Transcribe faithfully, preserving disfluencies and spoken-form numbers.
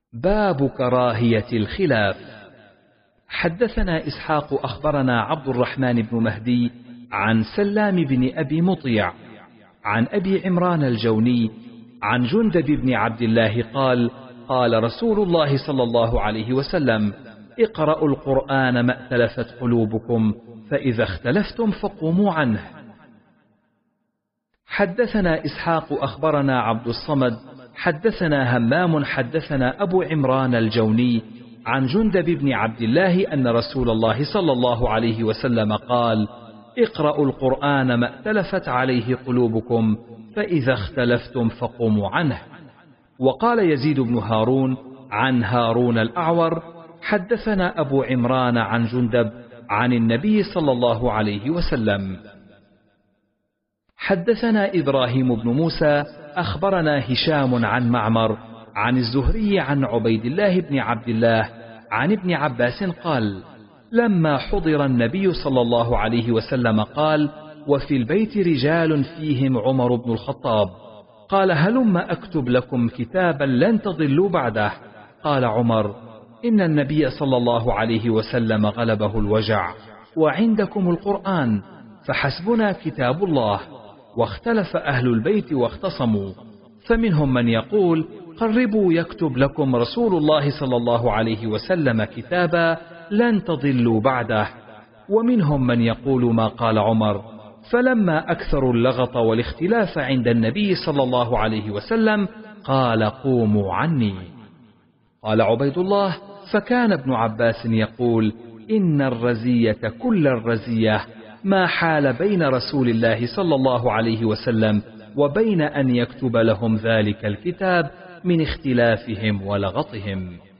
باب كراهية الخلاف. حدثنا إسحاق أخبرنا عبد الرحمن بن مهدي عن سلام بن أبي مطيع عن أبي عمران الجوني عن جندب بن عبد الله قال قال رسول الله صلى الله عليه وسلم: اقرأوا القرآن ما ائتلفت قلوبكم، فإذا اختلفتم فقوموا عنه. حدثنا إسحاق أخبرنا عبد الصمد حدثنا همام حدثنا أبو عمران الجوني عن جندب بن عبد الله أن رسول الله صلى الله عليه وسلم قال: اقرأوا القرآن ما ائتلفت عليه قلوبكم، فإذا اختلفتم فقوموا عنه. وقال يزيد بن هارون عن هارون الأعور: حدثنا أبو عمران عن جندب عن النبي صلى الله عليه وسلم. حدثنا إبراهيم بن موسى أخبرنا هشام عن معمر عن الزهري عن عبيد الله بن عبد الله عن ابن عباس قال: لما حضر النبي صلى الله عليه وسلم قال: وفي البيت رجال فيهم عمر بن الخطاب، قال: هلم أكتب لكم كتابا لن تضلوا بعده. قال عمر: إن النبي صلى الله عليه وسلم غلبه الوجع، وعندكم القرآن، فحسبنا كتاب الله. واختلف أهل البيت واختصموا، فمنهم من يقول: قربوا يكتب لكم رسول الله صلى الله عليه وسلم كتابا لن تضلوا بعده. ومنهم من يقول ما قال عمر. فلما أكثروا اللغط والاختلاف عند النبي صلى الله عليه وسلم قال: قوموا عني. قال عبيد الله: فكان ابن عباس يقول: إن الرزية كل الرزية ما حال بين رسول الله صلى الله عليه وسلم وبين أن يكتب لهم ذلك الكتاب من اختلافهم ولغطهم.